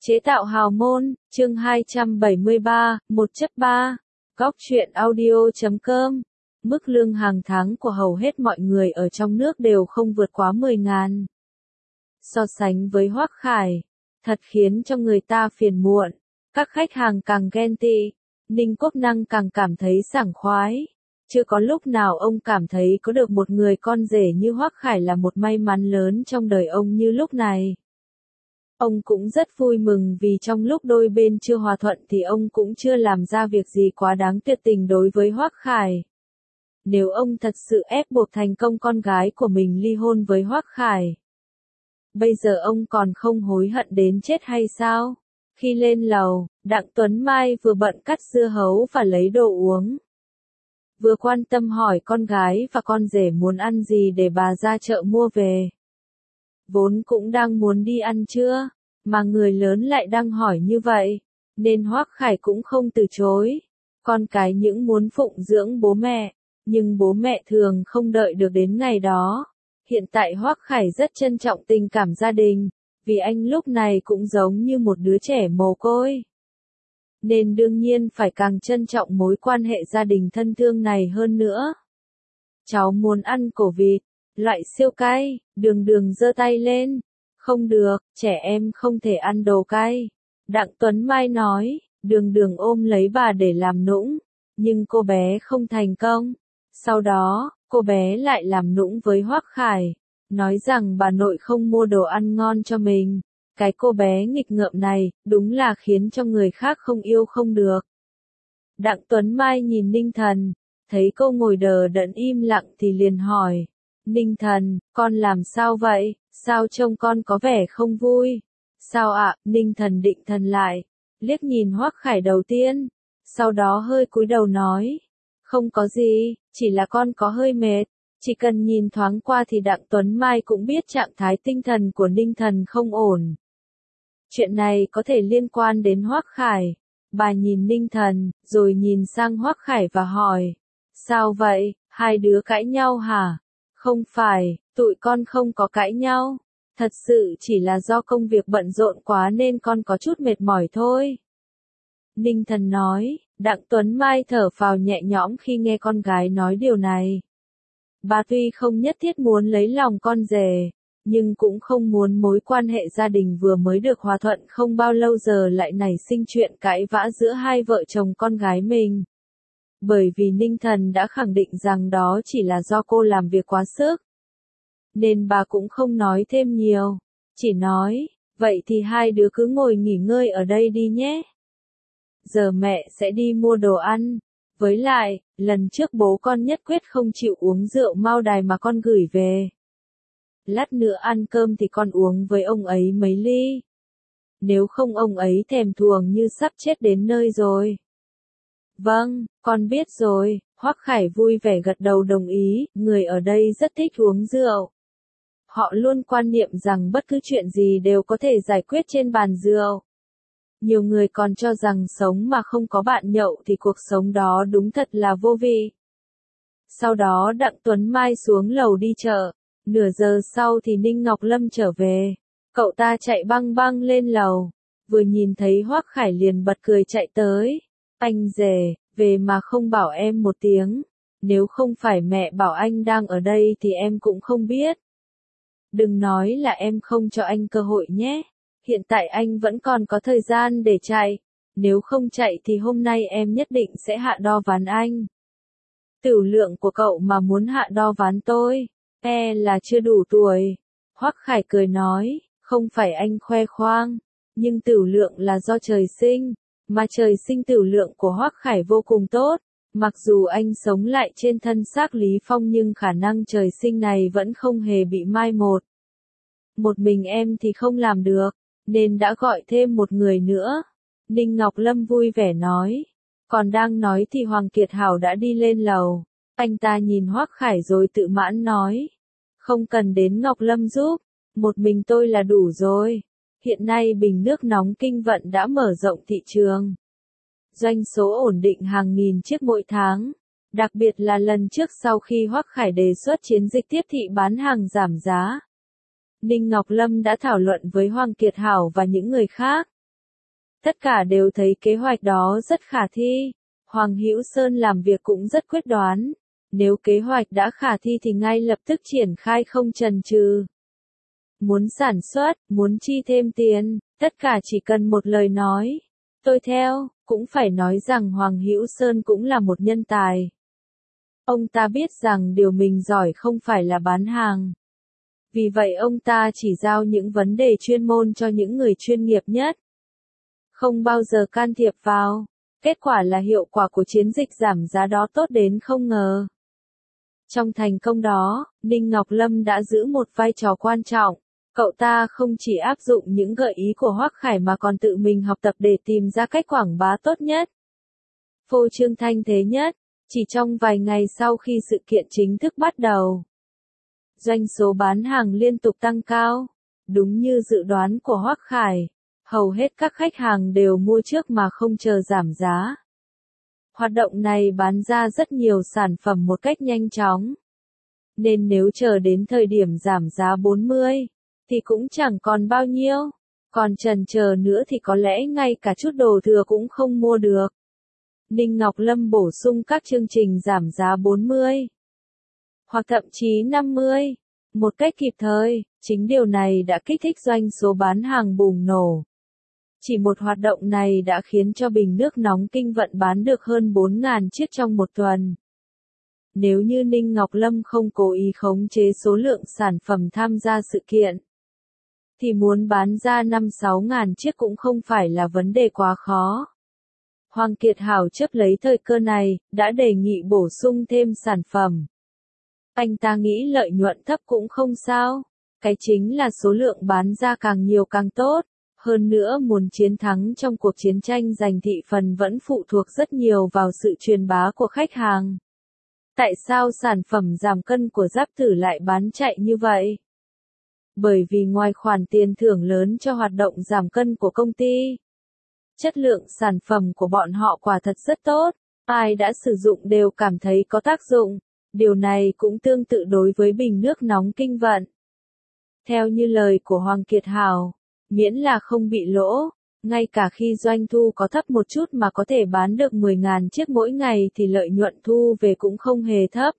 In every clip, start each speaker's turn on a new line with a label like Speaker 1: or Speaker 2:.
Speaker 1: Chế tạo hào môn, chương 273, 1/3, Góc truyện audio.com. Mức lương hàng tháng của hầu hết mọi người ở trong nước đều không vượt quá 10.000. So sánh với Hoắc Khải, thật khiến cho người ta phiền muộn. Các khách hàng càng ghen tị, Ninh Quốc Năng càng cảm thấy sảng khoái. Chưa có lúc nào ông cảm thấy có được một người con rể như Hoắc Khải là một may mắn lớn trong đời ông như lúc này. Ông cũng rất vui mừng vì trong lúc đôi bên chưa hòa thuận thì ông cũng chưa làm ra việc gì quá đáng tuyệt tình đối với Hoắc Khải. Nếu ông thật sự ép buộc thành công con gái của mình ly hôn với Hoắc Khải, bây giờ ông còn không hối hận đến chết hay sao? Khi lên lầu, Đặng Tuấn Mai vừa bận cắt dưa hấu và lấy đồ uống, vừa quan tâm hỏi con gái và con rể muốn ăn gì để bà ra chợ mua về. Vốn cũng đang muốn đi ăn trưa, mà người lớn lại đang hỏi như vậy, nên Hoắc Khải cũng không từ chối. Con cái những muốn phụng dưỡng bố mẹ, nhưng bố mẹ thường không đợi được đến ngày đó. Hiện tại Hoắc Khải rất trân trọng tình cảm gia đình, vì anh lúc này cũng giống như một đứa trẻ mồ côi. Nên đương nhiên phải càng trân trọng mối quan hệ gia đình thân thương này hơn nữa. Cháu muốn ăn cổ vịt, loại siêu cay, Đường giơ tay lên. Không được, trẻ em không thể ăn đồ cay. Đặng Tuấn Mai nói, Đường ôm lấy bà để làm nũng, nhưng cô bé không thành công. Sau đó, cô bé lại làm nũng với Hoắc Khải, nói rằng bà nội không mua đồ ăn ngon cho mình. Cái cô bé nghịch ngợm này, đúng là khiến cho người khác không yêu không được. Đặng Tuấn Mai nhìn Ninh Thần, thấy cô ngồi đờ đẫn im lặng thì liền hỏi, Ninh Thần, con làm sao vậy, sao trông con có vẻ không vui? Sao ạ? Ninh Thần định thần lại, liếc nhìn Hoắc Khải đầu tiên, sau đó hơi cúi đầu nói, không có gì, chỉ là con có hơi mệt. Chỉ cần nhìn thoáng qua thì Đặng Tuấn Mai cũng biết trạng thái tinh thần của Ninh Thần không ổn. Chuyện này có thể liên quan đến Hoắc Khải. Bà nhìn Ninh Thần, rồi nhìn sang Hoắc Khải và hỏi, sao vậy, hai đứa cãi nhau hả? Không phải, tụi con không có cãi nhau. Thật sự chỉ là do công việc bận rộn quá nên con có chút mệt mỏi thôi. Ninh Thần nói. Đặng Tuấn Mai thở phào nhẹ nhõm khi nghe con gái nói điều này. Bà tuy không nhất thiết muốn lấy lòng con rể, nhưng cũng không muốn mối quan hệ gia đình vừa mới được hòa thuận không bao lâu giờ lại nảy sinh chuyện cãi vã giữa hai vợ chồng con gái mình. Bởi vì Ninh Thần đã khẳng định rằng đó chỉ là do cô làm việc quá sức. Nên bà cũng không nói thêm nhiều, chỉ nói, vậy thì hai đứa cứ ngồi nghỉ ngơi ở đây đi nhé. Giờ mẹ sẽ đi mua đồ ăn. Với lại, lần trước bố con nhất quyết không chịu uống rượu Mao Đài mà con gửi về. Lát nữa ăn cơm thì con uống với ông ấy mấy ly. Nếu không ông ấy thèm thuồng như sắp chết đến nơi rồi. Vâng, con biết rồi. Hoắc Khải vui vẻ gật đầu đồng ý, người ở đây rất thích uống rượu. Họ luôn quan niệm rằng bất cứ chuyện gì đều có thể giải quyết trên bàn rượu. Nhiều người còn cho rằng sống mà không có bạn nhậu thì cuộc sống đó đúng thật là vô vị. Sau đó Đặng Tuấn Mai xuống lầu đi chợ. Nửa giờ sau thì Ninh Ngọc Lâm trở về. Cậu ta chạy băng băng lên lầu. Vừa nhìn thấy Hoắc Khải liền bật cười chạy tới. Anh rể, về mà không bảo em một tiếng. Nếu không phải mẹ bảo anh đang ở đây thì em cũng không biết. Đừng nói là em không cho anh cơ hội nhé. Hiện tại anh vẫn còn có thời gian để chạy. Nếu không chạy thì hôm nay em nhất định sẽ hạ đo ván anh. Tửu Lượng của cậu mà muốn hạ đo ván tôi, là chưa đủ tuổi. Hoắc Khải cười nói, không phải anh khoe khoang, nhưng Tửu Lượng là do trời sinh, mà trời sinh Tửu Lượng của Hoắc Khải vô cùng tốt. Mặc dù anh sống lại trên thân xác Lý Phong nhưng khả năng trời sinh này vẫn không hề bị mai một. Một mình em thì không làm được, nên đã gọi thêm một người nữa. Ninh Ngọc Lâm vui vẻ nói. Còn đang nói thì Hoàng Kiệt Hảo đã đi lên lầu. Anh ta nhìn Hoắc Khải rồi tự mãn nói. Không cần đến Ngọc Lâm giúp, một mình tôi là đủ rồi. Hiện nay bình nước nóng Kinh Vận đã mở rộng thị trường. Doanh số ổn định hàng nghìn chiếc mỗi tháng. Đặc biệt là lần trước sau khi Hoắc Khải đề xuất chiến dịch tiếp thị bán hàng giảm giá. Ninh Ngọc Lâm đã thảo luận với Hoàng Kiệt Hảo và những người khác. Tất cả đều thấy kế hoạch đó rất khả thi. Hoàng Hữu Sơn làm việc cũng rất quyết đoán. Nếu kế hoạch đã khả thi thì ngay lập tức triển khai không chần chừ. Muốn sản xuất, muốn chi thêm tiền, tất cả chỉ cần một lời nói. Tôi theo, cũng phải nói rằng Hoàng Hữu Sơn cũng là một nhân tài. Ông ta biết rằng điều mình giỏi không phải là bán hàng. Vì vậy ông ta chỉ giao những vấn đề chuyên môn cho những người chuyên nghiệp nhất. Không bao giờ can thiệp vào. Kết quả là hiệu quả của chiến dịch giảm giá đó tốt đến không ngờ. Trong thành công đó, Ninh Ngọc Lâm đã giữ một vai trò quan trọng. Cậu ta không chỉ áp dụng những gợi ý của Hoắc Khải mà còn tự mình học tập để tìm ra cách quảng bá tốt nhất, phô trương thanh thế nhất. Chỉ trong vài ngày sau khi sự kiện chính thức bắt đầu, doanh số bán hàng liên tục tăng cao. Đúng như dự đoán của Hoắc Khải, hầu hết các khách hàng đều mua trước mà không chờ giảm giá. Hoạt động này bán ra rất nhiều sản phẩm một cách nhanh chóng. Nên nếu chờ đến thời điểm giảm giá 40, thì cũng chẳng còn bao nhiêu. Còn chần chờ nữa thì có lẽ ngay cả chút đồ thừa cũng không mua được. Ninh Ngọc Lâm bổ sung các chương trình giảm giá 40, hoặc thậm chí 50, một cách kịp thời. Chính điều này đã kích thích doanh số bán hàng bùng nổ. Chỉ một hoạt động này đã khiến cho bình nước nóng Kinh Vận bán được hơn 4.000 chiếc trong một tuần. Nếu như Ninh Ngọc Lâm không cố ý khống chế số lượng sản phẩm tham gia sự kiện, thì muốn bán ra 5-6 ngàn chiếc cũng không phải là vấn đề quá khó. Hoàng Kiệt Hảo chấp lấy thời cơ này, đã đề nghị bổ sung thêm sản phẩm. Anh ta nghĩ lợi nhuận thấp cũng không sao. Cái chính là số lượng bán ra càng nhiều càng tốt. Hơn nữa muốn chiến thắng trong cuộc chiến tranh giành thị phần vẫn phụ thuộc rất nhiều vào sự truyền bá của khách hàng. Tại sao sản phẩm giảm cân của Giáp Tử lại bán chạy như vậy? Bởi vì ngoài khoản tiền thưởng lớn cho hoạt động giảm cân của công ty, chất lượng sản phẩm của bọn họ quả thật rất tốt, ai đã sử dụng đều cảm thấy có tác dụng. Điều này cũng tương tự đối với bình nước nóng Kinh Vận. Theo như lời của Hoàng Kiệt Hảo, miễn là không bị lỗ, ngay cả khi doanh thu có thấp một chút mà có thể bán được 10.000 chiếc mỗi ngày thì lợi nhuận thu về cũng không hề thấp.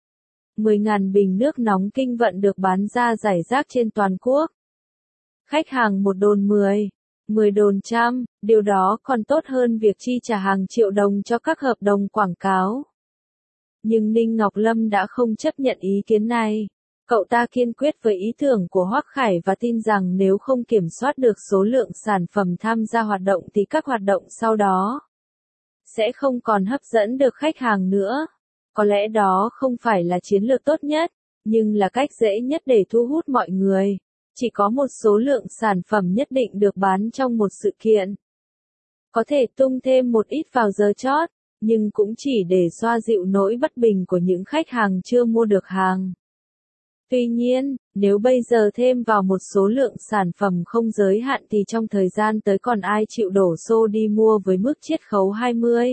Speaker 1: 10.000 bình nước nóng Kinh Vận được bán ra rải rác trên toàn quốc. Khách hàng một đồn 10 đồn trăm, điều đó còn tốt hơn việc chi trả hàng triệu đồng cho các hợp đồng quảng cáo. Nhưng Ninh Ngọc Lâm đã không chấp nhận ý kiến này. Cậu ta kiên quyết với ý tưởng của Hoắc Khải và tin rằng nếu không kiểm soát được số lượng sản phẩm tham gia hoạt động thì các hoạt động sau đó sẽ không còn hấp dẫn được khách hàng nữa. Có lẽ đó không phải là chiến lược tốt nhất, nhưng là cách dễ nhất để thu hút mọi người. Chỉ có một số lượng sản phẩm nhất định được bán trong một sự kiện. Có thể tung thêm một ít vào giờ chót, nhưng cũng chỉ để xoa dịu nỗi bất bình của những khách hàng chưa mua được hàng. Tuy nhiên, nếu bây giờ thêm vào một số lượng sản phẩm không giới hạn thì trong thời gian tới còn ai chịu đổ xô đi mua với mức chiết khấu 20,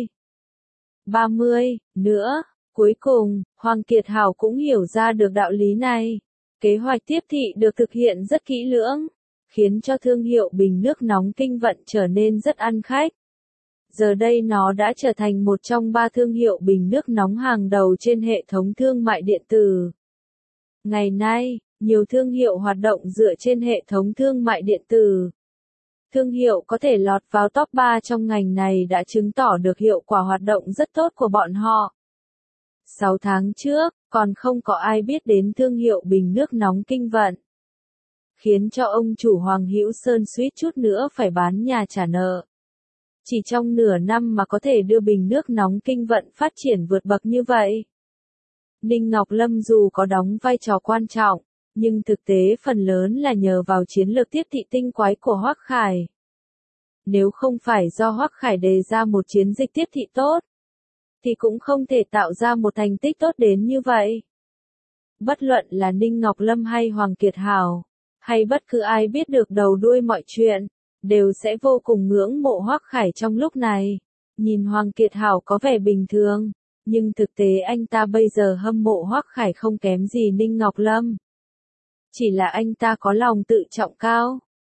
Speaker 1: 30 nữa. Cuối cùng, Hoàng Kiệt Hảo cũng hiểu ra được đạo lý này. Kế hoạch tiếp thị được thực hiện rất kỹ lưỡng, khiến cho thương hiệu bình nước nóng Kinh Vận trở nên rất ăn khách. Giờ đây nó đã trở thành một trong 3 thương hiệu bình nước nóng hàng đầu trên hệ thống thương mại điện tử. Ngày nay, nhiều thương hiệu hoạt động dựa trên hệ thống thương mại điện tử. Thương hiệu có thể lọt vào top 3 trong ngành này đã chứng tỏ được hiệu quả hoạt động rất tốt của bọn họ. 6 tháng trước, còn không có ai biết đến thương hiệu bình nước nóng Kinh Vận, khiến cho ông chủ Hoàng Hữu Sơn suýt chút nữa phải bán nhà trả nợ. Chỉ trong nửa năm mà có thể đưa bình nước nóng Kinh Vận phát triển vượt bậc như vậy. Ninh Ngọc Lâm dù có đóng vai trò quan trọng, nhưng thực tế phần lớn là nhờ vào chiến lược tiếp thị tinh quái của Hoắc Khải. Nếu không phải do Hoắc Khải đề ra một chiến dịch tiếp thị tốt, thì cũng không thể tạo ra một thành tích tốt đến như vậy. Bất luận là Ninh Ngọc Lâm hay Hoàng Kiệt Hảo, hay bất cứ ai biết được đầu đuôi mọi chuyện, đều sẽ vô cùng ngưỡng mộ Hoắc Khải trong lúc này. Nhìn Hoàng Kiệt Hảo có vẻ bình thường, nhưng thực tế anh ta bây giờ hâm mộ Hoắc Khải không kém gì Ninh Ngọc Lâm. Chỉ là anh ta có lòng tự trọng cao,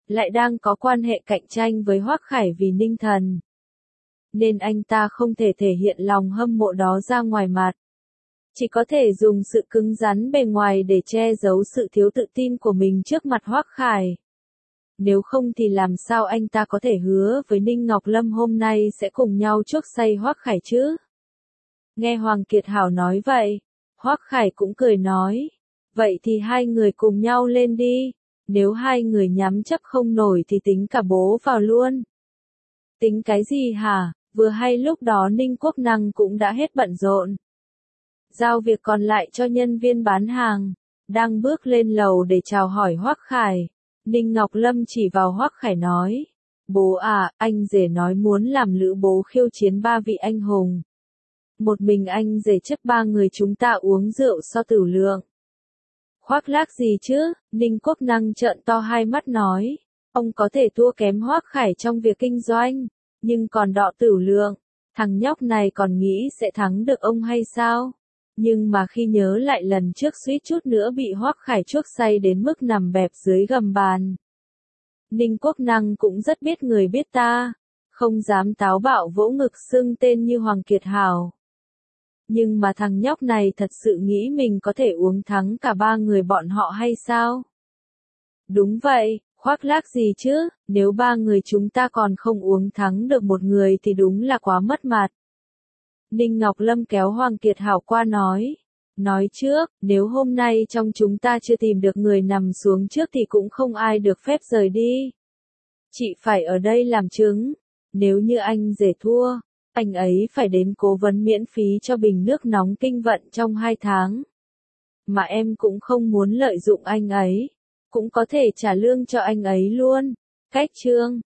Speaker 1: lại đang có quan hệ cạnh tranh với Hoắc Khải vì Ninh Thần. Nên anh ta không thể thể hiện lòng hâm mộ đó ra ngoài mặt. Chỉ có thể dùng sự cứng rắn bề ngoài để che giấu sự thiếu tự tin của mình trước mặt Hoắc Khải. Nếu không thì làm sao anh ta có thể hứa với Ninh Ngọc Lâm hôm nay sẽ cùng nhau chuốc say Hoắc Khải chứ? Nghe Hoàng Kiệt Hảo nói vậy, Hoắc Khải cũng cười nói, vậy thì hai người cùng nhau lên đi, nếu hai người nhắm chấp không nổi thì tính cả bố vào luôn. Tính cái gì hả? Vừa hay lúc đó Ninh Quốc Năng cũng đã hết bận rộn. Giao việc còn lại cho nhân viên bán hàng, đang bước lên lầu để chào hỏi Hoắc Khải. Ninh Ngọc Lâm chỉ vào Hoắc Khải nói, bố à, anh rể nói muốn làm lữ bố khiêu chiến ba vị anh hùng. Một mình anh rể chấp ba người chúng ta uống rượu so tử lượng. Khoác lác gì chứ? Ninh Quốc Năng trợn to hai mắt nói, ông có thể thua kém Hoắc Khải trong việc kinh doanh, nhưng còn đọ tử lượng, thằng nhóc này còn nghĩ sẽ thắng được ông hay sao? Nhưng mà khi nhớ lại lần trước suýt chút nữa bị Hoắc Khải chuốc say đến mức nằm bẹp dưới gầm bàn. Ninh Quốc Năng cũng rất biết người biết ta, không dám táo bạo vỗ ngực xưng tên như Hoàng Kiệt Hảo. Nhưng mà thằng nhóc này thật sự nghĩ mình có thể uống thắng cả ba người bọn họ hay sao? Đúng vậy, khoác lác gì chứ, nếu ba người chúng ta còn không uống thắng được một người thì đúng là quá mất mặt. Ninh Ngọc Lâm kéo Hoàng Kiệt Hảo qua nói trước, nếu hôm nay trong chúng ta chưa tìm được người nằm xuống trước thì cũng không ai được phép rời đi. Chị phải ở đây làm chứng, nếu như anh rể thua, anh ấy phải đến cố vấn miễn phí cho bình nước nóng Kinh Vận trong 2 tháng. Mà em cũng không muốn lợi dụng anh ấy, cũng có thể trả lương cho anh ấy luôn. Cách chương